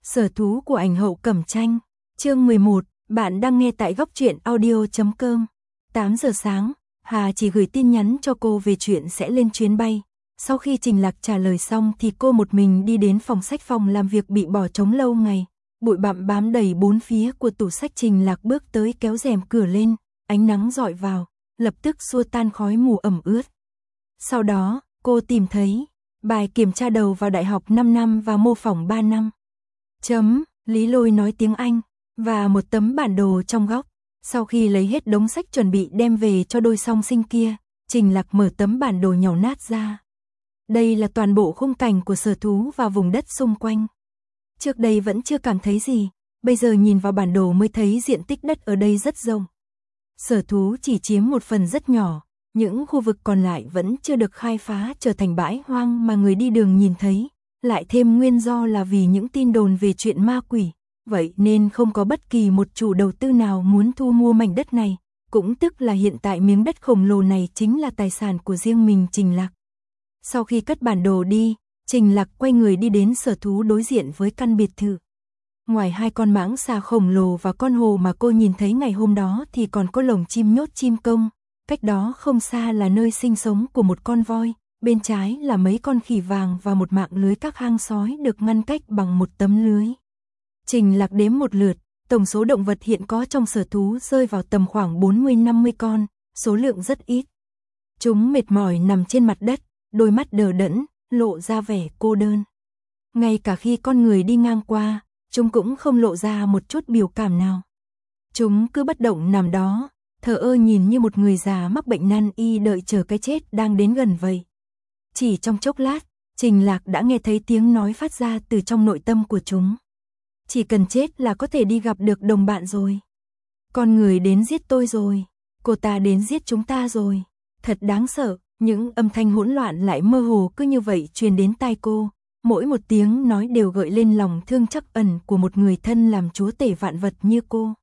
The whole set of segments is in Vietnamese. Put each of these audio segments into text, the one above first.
Sở thú của ảnh hậu Cẩm Tranh, chương 11, bạn đang nghe tại góc truyện audio.com. 8 giờ sáng, Hà chỉ gửi tin nhắn cho cô về chuyện sẽ lên chuyến bay. Sau khi Trình Lạc trả lời xong thì cô một mình đi đến phòng sách, phòng làm việc bị bỏ trống lâu ngày. Bụi bặm bám đầy bốn phía của tủ sách. Trình Lạc bước tới kéo rèm cửa lên, ánh nắng rọi vào, lập tức xua tan khói mù ẩm ướt. Sau đó, cô tìm thấy bài kiểm tra đầu vào đại học 5 năm và mô phỏng 3 năm. Lý Lôi nói tiếng Anh, và một tấm bản đồ trong góc. Sau khi lấy hết đống sách chuẩn bị đem về cho đôi song sinh kia, Trình Lạc mở tấm bản đồ nhàu nát ra. Đây là toàn bộ khung cảnh của sở thú và vùng đất xung quanh. Trước đây vẫn chưa cảm thấy gì, bây giờ nhìn vào bản đồ mới thấy diện tích đất ở đây rất rộng. Sở thú chỉ chiếm một phần rất nhỏ, những khu vực còn lại vẫn chưa được khai phá, trở thành bãi hoang mà người đi đường nhìn thấy. Lại thêm nguyên do là vì những tin đồn về chuyện ma quỷ, vậy nên không có bất kỳ một chủ đầu tư nào muốn thu mua mảnh đất này, cũng tức là hiện tại miếng đất khổng lồ này chính là tài sản của riêng mình Trình Lạc. Sau khi cất bản đồ đi, Trình Lạc quay người đi đến sở thú đối diện với căn biệt thự. Ngoài hai con mãng xà khổng lồ và con hồ mà cô nhìn thấy ngày hôm đó thì còn có lồng chim nhốt chim công, cách đó không xa là nơi sinh sống của một con voi. Bên trái là mấy con khỉ vàng và một mạng lưới các hang sói được ngăn cách bằng một tấm lưới. Trình Lạc đếm một lượt, tổng số động vật hiện có trong sở thú rơi vào tầm khoảng 40-50 con, số lượng rất ít. Chúng mệt mỏi nằm trên mặt đất, đôi mắt đờ đẫn, lộ ra vẻ cô đơn. Ngay cả khi con người đi ngang qua, chúng cũng không lộ ra một chút biểu cảm nào. Chúng cứ bất động nằm đó, thờ ơ nhìn như một người già mắc bệnh nan y đợi chờ cái chết đang đến gần vậy. Chỉ trong chốc lát, Trình Lạc đã nghe thấy tiếng nói phát ra từ trong nội tâm của chúng. Chỉ cần chết là có thể đi gặp được đồng bạn rồi. Con người đến giết tôi rồi. Cô ta đến giết chúng ta rồi. Thật đáng sợ, những âm thanh hỗn loạn lại mơ hồ cứ như vậy truyền đến tai cô. Mỗi một tiếng nói đều gợi lên lòng thương trắc ẩn của một người thân làm chúa tể vạn vật như cô.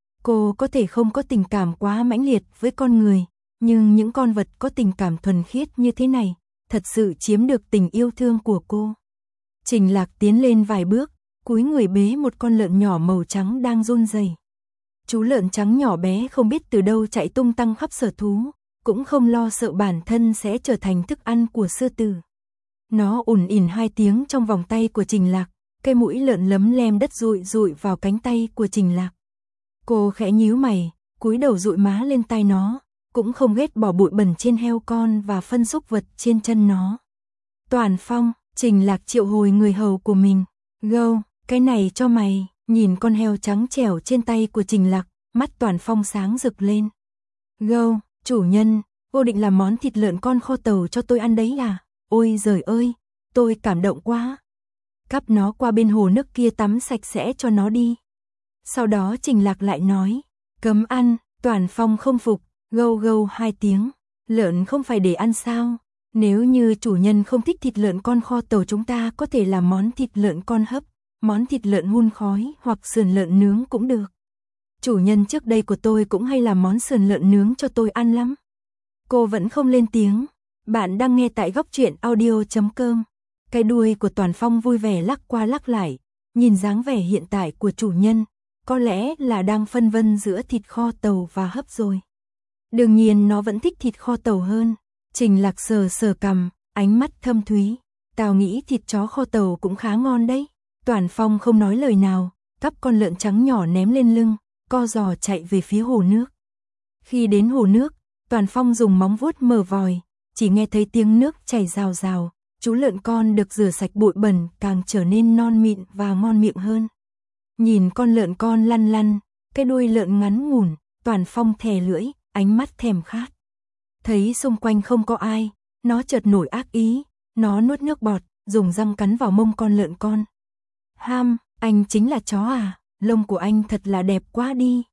Cô có thể không có tình cảm quá mãnh liệt với con người, nhưng những con vật có tình cảm thuần khiết như thế này thật sự chiếm được tình yêu thương của cô. Trình Lạc tiến lên vài bước, cúi người bế một con lợn nhỏ màu trắng đang run rẩy. Chú lợn trắng nhỏ bé không biết từ đâu chạy tung tăng khắp sở thú, cũng không lo sợ bản thân sẽ trở thành thức ăn của sư tử. Nó ủn ỉn 2 tiếng trong vòng tay của Trình Lạc, cái mũi lợn lấm lem đất rụi rụi vào cánh tay của Trình Lạc. Cô khẽ nhíu mày, cúi đầu dụi má lên tai nó, cũng không ghét bỏ bụi bẩn trên heo con và phân súc vật trên chân nó. Toàn Phong, Trình Lạc triệu hồi người hầu của mình. Gâu, cái này cho mày. Nhìn con heo trắng trẻo trên tay của Trình Lạc, mắt Toàn Phong sáng rực lên. Gâu, chủ nhân, cô định làm món thịt lợn con kho tàu cho tôi ăn đấy à? Ôi giời ơi, tôi cảm động quá. Cắp nó qua bên hồ nước kia tắm sạch sẽ cho nó đi. Sau đó Trình Lạc lại nói, cấm ăn. Toàn Phong không phục, gâu gâu 2 tiếng. Lợn không phải để ăn sao? Nếu như chủ nhân không thích thịt lợn con kho tàu, chúng ta có thể làm món thịt lợn con hấp, món thịt lợn hun khói hoặc sườn lợn nướng cũng được. Chủ nhân trước đây của tôi cũng hay làm món sườn lợn nướng cho tôi ăn lắm. Cô vẫn không lên tiếng. Bạn đang nghe tại góc truyện audio.com. Cái đuôi của Toàn Phong vui vẻ lắc qua lắc lại, nhìn dáng vẻ hiện tại của chủ nhân, có lẽ là đang phân vân giữa thịt kho tàu và hấp rồi. Đương nhiên nó vẫn thích thịt kho tàu hơn. Trình Lạc sờ sờ cằm, ánh mắt thâm thúy. Tao nghĩ thịt chó kho tàu cũng khá ngon đấy. Toàn Phong không nói lời nào, cắp con lợn trắng nhỏ ném lên lưng, co giò chạy về phía hồ nước. Khi đến hồ nước, Toàn Phong dùng móng vuốt mở vòi, chỉ nghe thấy tiếng nước chảy rào rào. Chú lợn con được rửa sạch bụi bẩn càng trở nên non mịn và ngon miệng hơn. Nhìn con lợn con lăn lăn, cái đuôi lợn ngắn ngủn, Toàn Phong thè lưỡi, ánh mắt thèm khát. Thấy xung quanh không có ai, nó chợt nổi ác ý, nó nuốt nước bọt, dùng răng cắn vào mông con lợn con. Anh chính là chó à? Lông của anh thật là đẹp quá đi.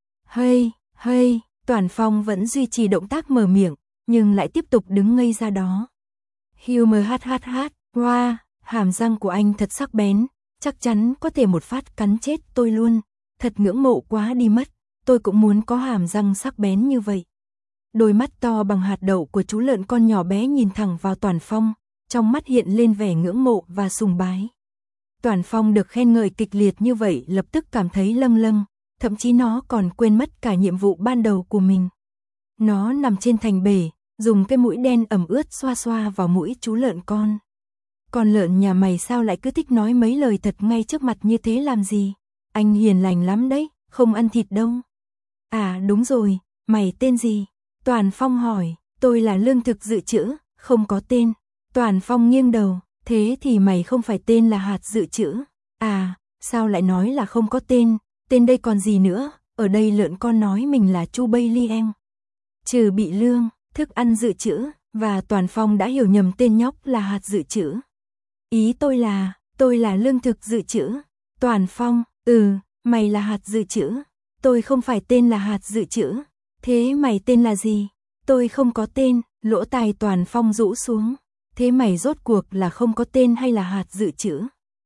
Hey, Toàn Phong vẫn duy trì động tác mở miệng, nhưng lại tiếp tục đứng ngây ra đó. Humor wow, hàm răng của anh thật sắc bén, chắc chắn có thể một phát cắn chết tôi luôn, thật ngưỡng mộ quá đi mất, tôi cũng muốn có hàm răng sắc bén như vậy. Đôi mắt to bằng hạt đậu của chú lợn con nhỏ bé nhìn thẳng vào Toàn Phong, trong mắt hiện lên vẻ ngưỡng mộ và sùng bái. Toản Phong được khen ngợi kịch liệt như vậy lập tức cảm thấy lâng lâng, thậm chí nó còn quên mất cả nhiệm vụ ban đầu của mình. Nó nằm trên thành bể, dùng cái mũi đen ẩm ướt xoa xoa vào mũi chú lợn con. Con lợn nhà mày sao lại cứ thích nói mấy lời thật ngay trước mặt như thế làm gì? Anh hiền lành lắm đấy, không ăn thịt đâu. À đúng rồi, mày tên gì? Toản Phong hỏi. Tôi là lương thực dự trữ, không có tên. Toản Phong nghiêng đầu. Thế thì mày không phải tên là hạt dự trữ. À, sao lại nói là không có tên? Tên đây còn gì nữa? Ở đây lợn con nói mình là Chu Bailey em. Trừ bị lương, thức ăn dự trữ, và Toản Phong đã hiểu nhầm tên nhóc là hạt dự trữ. Ý tôi là lương thực dự trữ. Toản Phong, mày là hạt dự trữ. Tôi không phải tên là hạt dự trữ. Thế mày tên là gì? Tôi không có tên, lỗ tai Toản Phong rũ xuống. Thế mày rốt cuộc là không có tên hay là hạt dự trữ?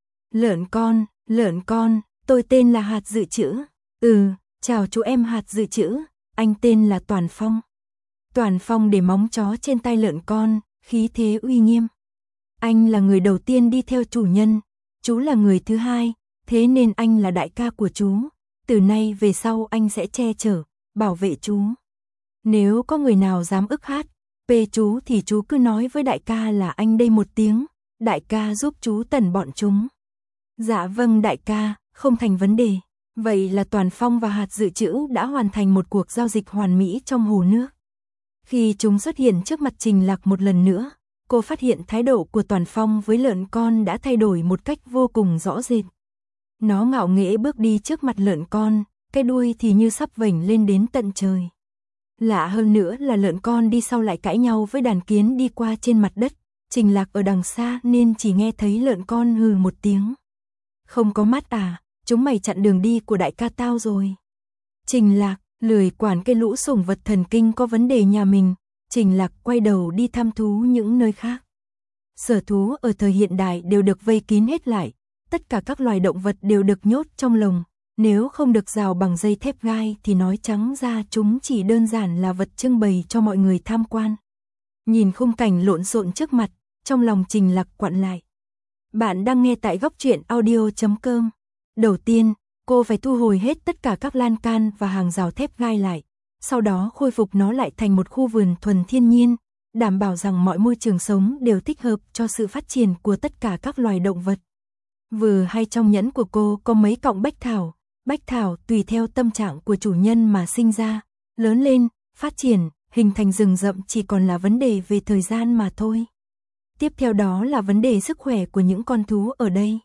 Lợn con, tôi tên là hạt dự trữ. Chào chú em hạt dự trữ, anh tên là Toản Phong. Toản Phong để móng chó trên tay lợn con, khí thế uy nghiêm. Anh là người đầu tiên đi theo chủ nhân, chú là người thứ hai, thế nên anh là đại ca của chú. Từ nay về sau anh sẽ che chở, bảo vệ chú. Nếu có người nào dám ức hát, chú thì chú cứ nói với đại ca là anh đây một tiếng, đại ca giúp chú tẩn bọn chúng. Dạ vâng đại ca, không thành vấn đề. Vậy là Toản Phong và hạt dự trữ đã hoàn thành một cuộc giao dịch hoàn mỹ trong hồ nước. Khi chúng xuất hiện trước mặt Trình Lạc một lần nữa, cô phát hiện thái độ của Toản Phong với lợn con đã thay đổi một cách vô cùng rõ rệt. Nó ngạo nghễ bước đi trước mặt lợn con, cái đuôi thì như sắp vểnh lên đến tận trời. Lạ hơn nữa là lợn con đi sau lại cãi nhau với đàn kiến đi qua trên mặt đất. Trình Lạc ở đằng xa nên chỉ nghe thấy lợn con hừ một tiếng. Không có mắt à, chúng mày chặn đường đi của đại ca tao rồi. Trình Lạc, lười quản cái lũ sủng vật thần kinh có vấn đề nhà mình. Trình Lạc quay đầu đi thăm thú những nơi khác. Sở thú ở thời hiện đại đều được vây kín hết lại. Tất cả các loài động vật đều được nhốt trong lồng. Nếu không được rào bằng dây thép gai thì nói trắng ra chúng chỉ đơn giản là vật trưng bày cho mọi người tham quan. Nhìn khung cảnh lộn xộn trước mặt, trong lòng Trình Lạc quặn lại. Bạn đang nghe tại góc truyện audio.com. Đầu tiên, cô phải thu hồi hết tất cả các lan can và hàng rào thép gai lại. Sau đó khôi phục nó lại thành một khu vườn thuần thiên nhiên, đảm bảo rằng mọi môi trường sống đều thích hợp cho sự phát triển của tất cả các loài động vật. Vừa hay trong nhẫn của cô có mấy cọng bách thảo. Bách thảo tùy theo tâm trạng của chủ nhân mà sinh ra, lớn lên, phát triển, hình thành rừng rậm chỉ còn là vấn đề về thời gian mà thôi. Tiếp theo đó là vấn đề sức khỏe của những con thú ở đây.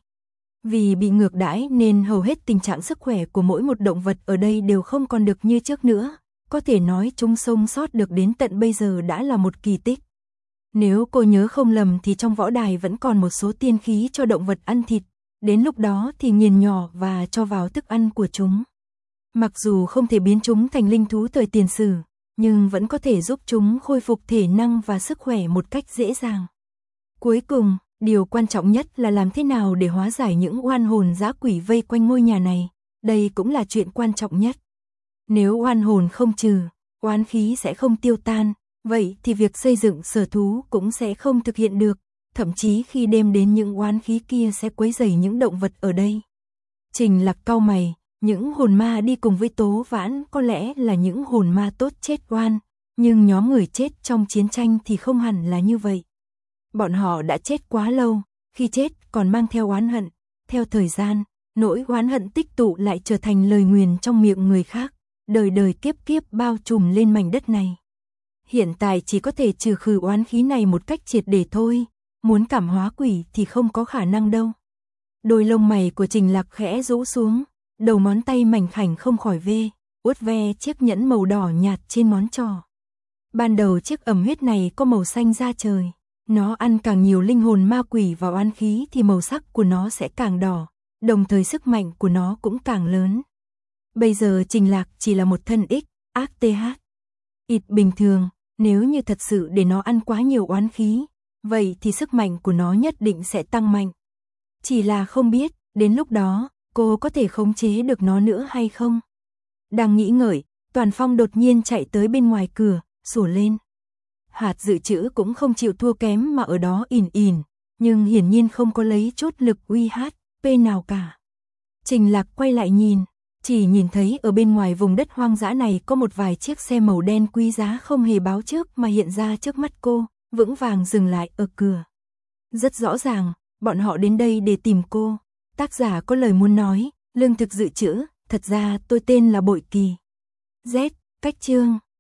Vì bị ngược đãi nên hầu hết tình trạng sức khỏe của mỗi một động vật ở đây đều không còn được như trước nữa. Có thể nói chúng sống sót được đến tận bây giờ đã là một kỳ tích. Nếu cô nhớ không lầm thì trong võ đài vẫn còn một số tiên khí cho động vật ăn thịt. Đến lúc đó thì nghiền nhỏ và cho vào thức ăn của chúng. Mặc dù không thể biến chúng thành linh thú thời tiền sử, nhưng vẫn có thể giúp chúng khôi phục thể năng và sức khỏe một cách dễ dàng. Cuối cùng, điều quan trọng nhất là làm thế nào để hóa giải những oan hồn dã quỷ vây quanh ngôi nhà này. Đây cũng là chuyện quan trọng nhất. Nếu oan hồn không trừ, oán khí sẽ không tiêu tan, vậy thì việc xây dựng sở thú cũng sẽ không thực hiện được. Thậm chí khi đêm đến những oán khí kia sẽ quấy rầy những động vật ở đây. Trình Lạc cau mày, những hồn ma đi cùng với Tố Vãn có lẽ là những hồn ma tốt chết oan, nhưng nhóm người chết trong chiến tranh thì không hẳn là như vậy. Bọn họ đã chết quá lâu, khi chết còn mang theo oán hận, theo thời gian, nỗi oán hận tích tụ lại trở thành lời nguyền trong miệng người khác, đời đời kiếp kiếp bao trùm lên mảnh đất này. Hiện tại chỉ có thể trừ khử oán khí này một cách triệt để thôi. Muốn cảm hóa quỷ thì không có khả năng đâu. Đôi lông mày của Trình Lạc khẽ rũ xuống, đầu ngón tay mảnh khảnh không khỏi uốt ve chiếc nhẫn màu đỏ nhạt trên ngón trỏ. Ban đầu chiếc ẩm huyết này có màu xanh da trời. Nó ăn càng nhiều linh hồn ma quỷ và oán khí thì màu sắc của nó sẽ càng đỏ, đồng thời sức mạnh của nó cũng càng lớn. Bây giờ Trình Lạc chỉ là một thân ác th. Ít bình thường, nếu như thật sự để nó ăn quá nhiều oán khí, vậy thì sức mạnh của nó nhất định sẽ tăng mạnh. Chỉ là không biết, đến lúc đó, cô có thể khống chế được nó nữa hay không? Đang nghĩ ngợi, Toản Phong đột nhiên chạy tới bên ngoài cửa, sủa lên. Hạt dự trữ cũng không chịu thua kém mà ở đó ỉn ỉn, nhưng hiển nhiên không có lấy chút lực uy hát. nào cả. Trình Lạc quay lại nhìn, chỉ nhìn thấy ở bên ngoài vùng đất hoang dã này có một vài chiếc xe màu đen quý giá không hề báo trước mà hiện ra trước mắt cô, vững vàng dừng lại ở cửa. Rất rõ ràng, bọn họ đến đây để tìm cô. Tác giả có lời muốn nói, lương thực dự trữ, thật ra tôi tên là Bội Kỳ. Z, cách chương